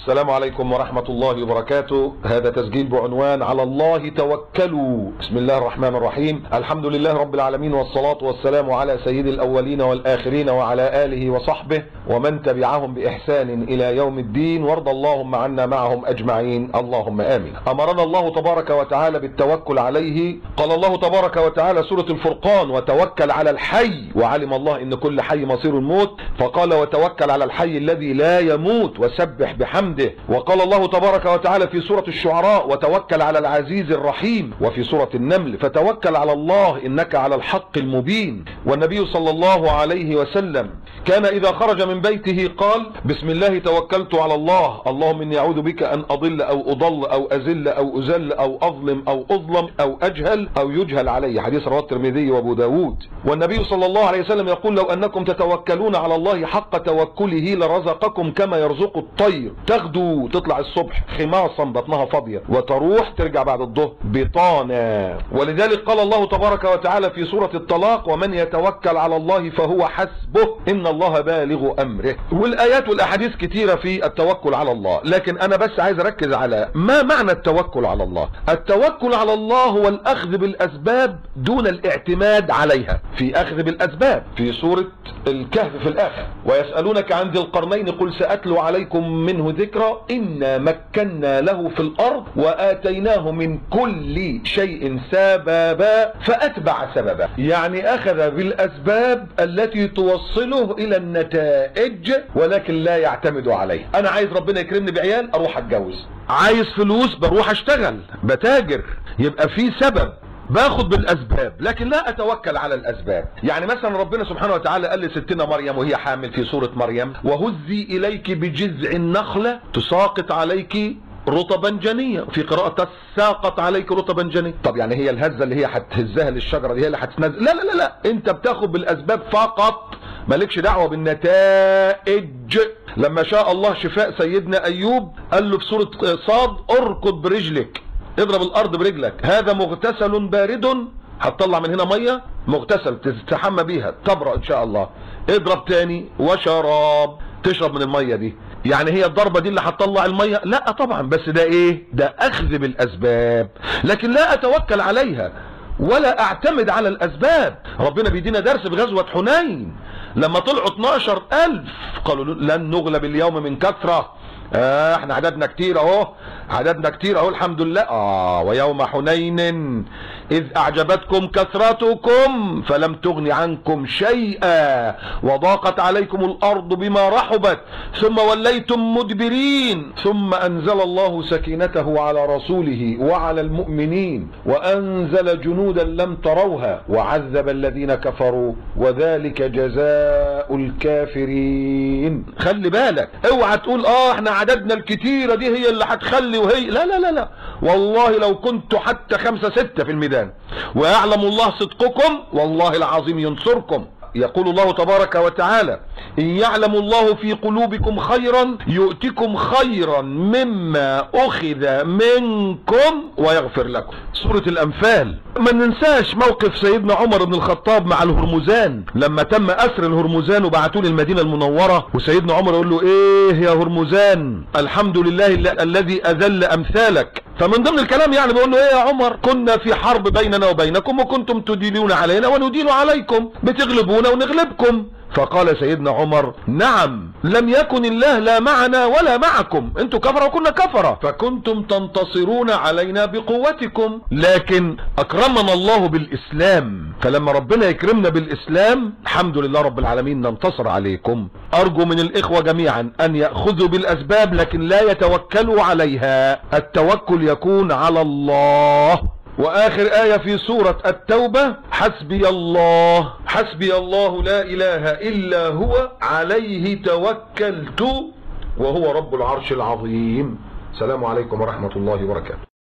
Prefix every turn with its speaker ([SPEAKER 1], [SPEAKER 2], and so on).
[SPEAKER 1] السلام عليكم ورحمة الله وبركاته. هذا تسجيل بعنوان على الله توكلوا. بسم الله الرحمن الرحيم. الحمد لله رب العالمين، والصلاة والسلام على سيد الأولين والآخرين وعلى آله وصحبه ومن تبعهم بإحسان إلى يوم الدين، وارض اللهم عنا معهم أجمعين، اللهم آمين. أمرنا الله تبارك وتعالى بالتوكل عليه. قال الله تبارك وتعالى سورة الفرقان: وتوكل على الحي، وعلم الله إن كل حي مصير الموت، فقال وتوكل على الحي الذي لا يموت وسبح بحمده. وقال الله تبارك وتعالى في سورة الشعراء: وتوكل على العزيز الرحيم. وفي سورة النمل: فتوكل على الله إنك على الحق المبين. والنبي صلى الله عليه وسلم كان إذا خرج من بيته قال: بسم الله توكلت على الله، اللهم إني أعوذ بك أن أضل أو أضل أو أزل أو أزل أو أظلم أو أظلم أو أجهل أو يجهل علي. حديث رواه الترمذي وأبو داود. والنبي صلى الله عليه وسلم يقول: لو أنكم تتوكلون على الله حق توكله لرزقكم كما يرزق الطير، تغدو تطلع الصبح خماصا بطنها فاضية، وتروح ترجع بعد الظهر بطانا. ولذلك قال الله تبارك وتعالى في سورة الطلاق: ومن يتوكل على الله فهو حسبه إن الله بالغ أمره. والآيات والأحاديث كتيرة في التوكل على الله، لكن أنا بس عايز أركز على ما معنى التوكل على الله. التوكل على الله هو الأخذ بالأسباب دون الاعتماد عليها. في أخذ بالأسباب في سورة الكهف في الآخر: ويسألونك عن ذي القرنين قل سأتلو عليكم منه ذكرى إنا مكنا له في الأرض وآتيناه من كل شيء سببا فأتبع سببا. يعني أخذ بالأسباب التي توصله إلى النتائج ولكن لا يعتمد عليه. أنا عايز ربنا يكرمني بعيال أروح أتجوز، عايز فلوس بروح أشتغل بتاجر، يبقى في سبب باخد بالاسباب لكن لا اتوكل على الاسباب. يعني مثلا ربنا سبحانه وتعالى قال لستنا مريم وهي حامل في سورة مريم: وهزي اليك بجذع النخلة تساقط عليك رطبا جنيا، في قراءة تساقط عليك رطبا جنيا. طب يعني هي الهزة اللي هي هتهزها للشجرة دي هي اللي هتنزل؟ لا لا لا، انت بتاخد بالاسباب فقط، مالكش دعوة بالنتائج. لما شاء الله شفاء سيدنا ايوب قال له في سورة صاد: اركض برجلك، اضرب الارض برجلك، هذا مغتسل بارد، هتطلع من هنا ميه مغتسل تستحمى بيها تبرأ ان شاء الله. اضرب تاني وشراب، تشرب من الميه دي. يعني هي الضربه دي اللي هتطلع الميه؟ لا طبعا، بس ده ايه؟ ده اخذ بالاسباب، لكن لا اتوكل عليها ولا اعتمد على الاسباب. ربنا بيدينا درس بغزوة حنين لما طلعوا 12,000 قالوا لن نغلب اليوم من كثرة. احنا عددنا كتير اهو، عددنا كتير اهو الحمد لله. ويوم حنين اذ اعجبتكم كثرتكم فلم تغن عنكم شيئا وضاقت عليكم الارض بما رحبت ثم وليتم مدبرين ثم انزل الله سكينته على رسوله وعلى المؤمنين وانزل جنودا لم تروها وعذب الذين كفروا وذلك جزاء الكافرين. خلي بالك، اوعى تقول احنا عددنا الكتيرة دي هي اللي هتخلي وهي لا لا لا لا، والله لو كنتوا حتى 5-6 في الميدان ويعلم الله صدقكم والله العظيم ينصركم. يقول الله تبارك وتعالى: إن يعلم الله في قلوبكم خيرا يؤتكم خيرا مما أخذ منكم ويغفر لكم. سورة الأنفال. ما ننساش موقف سيدنا عمر بن الخطاب مع الهرمزان لما تم أسر الهرمزان وبعتوا للمدينة المنورة، وسيدنا عمر يقول له: إيه يا هرمزان، الحمد لله الذي أذل أمثالك. فمن ضمن الكلام يعني بيقول له: ايه يا عمر، كنا في حرب بيننا وبينكم وكنتم تدينون علينا وندين عليكم، بتغلبونا ونغلبكم. فقال سيدنا عمر: نعم، لم يكن الله لا معنا ولا معكم، انتوا كفرة وكنا كفرة، فكنتم تنتصرون علينا بقوتكم، لكن اكرمنا الله بالاسلام، فلما ربنا يكرمنا بالاسلام الحمد لله رب العالمين ننتصر عليكم. ارجو من الاخوة جميعا ان يأخذوا بالاسباب لكن لا يتوكلوا عليها. التوكل يكون على الله. واخر آية في سورة التوبة: حسبي الله، حسبي الله لا اله الا هو عليه توكلت وهو رب العرش العظيم. السلام عليكم ورحمة الله وبركاته.